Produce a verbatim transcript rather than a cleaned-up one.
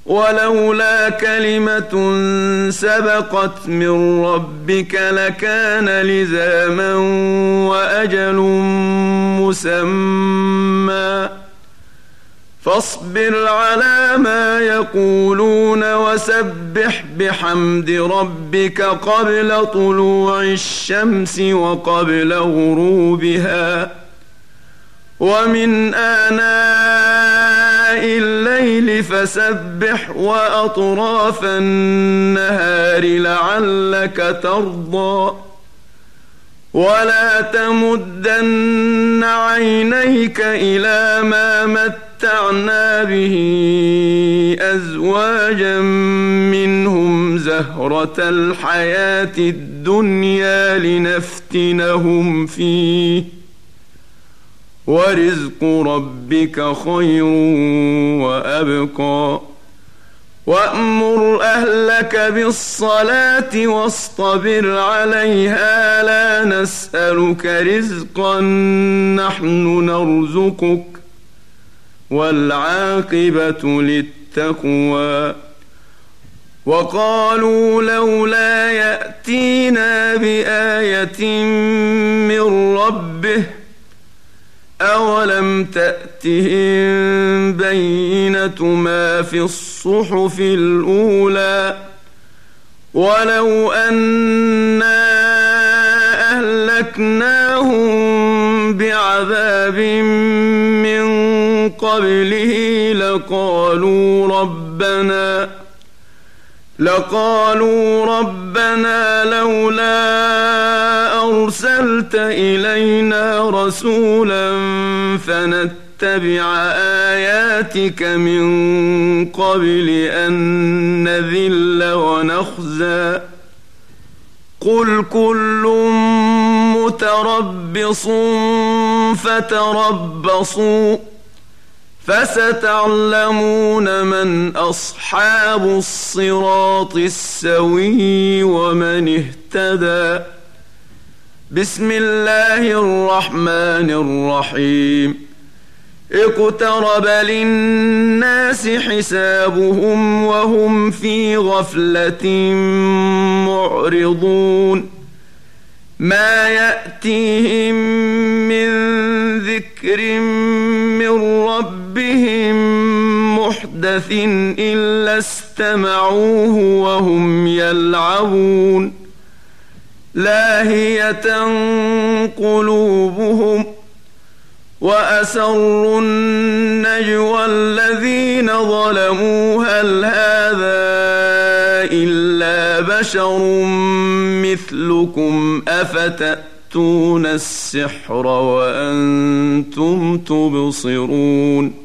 ولولا كلمة سبقت من ربك لكان لزاما وأجل مسمى فاصبر على ما يقولون وسبح بحمد ربك قبل طلوع الشمس وقبل غروبها ومن آناء الليل فسبح وأطراف النهار لعلك ترضى ولا تمدن عينيك إلى ما متعنا به أزواجا منهم زهرة الحياة الدنيا لنفتنهم فيه ورزق ربك خير وأبقى وأمر أهلك بالصلاة واصطبر عليها لا نسألك رزقا نحن نرزقك والعاقبة للتقوى وقالوا لولا يأتينا بآية من ربه أولم تأتهم بينة ما في الصحف الأولى ولو أنا أهلكناهم بعذاب من قبله لقالوا ربنا لقالوا ربنا لولا أرسلت إلينا رسولا فنتبع آياتك من قبل أن نذل ونخزى قل كل متربص فتربصوا فستعلمون من أصحاب الصراط السوي ومن اهتدى بسم الله الرحمن الرحيم اقترب للناس حسابهم وهم في غفلة معرضون ما يأتيهم من ذكر من ربهم محدث إلا استمعوه وهم يلعبون لاهية قلوبهم وأسروا النجوى الذين ظلموا هل هذا إلا بشر مثلكم أفتأتون السحر وأنتم تبصرون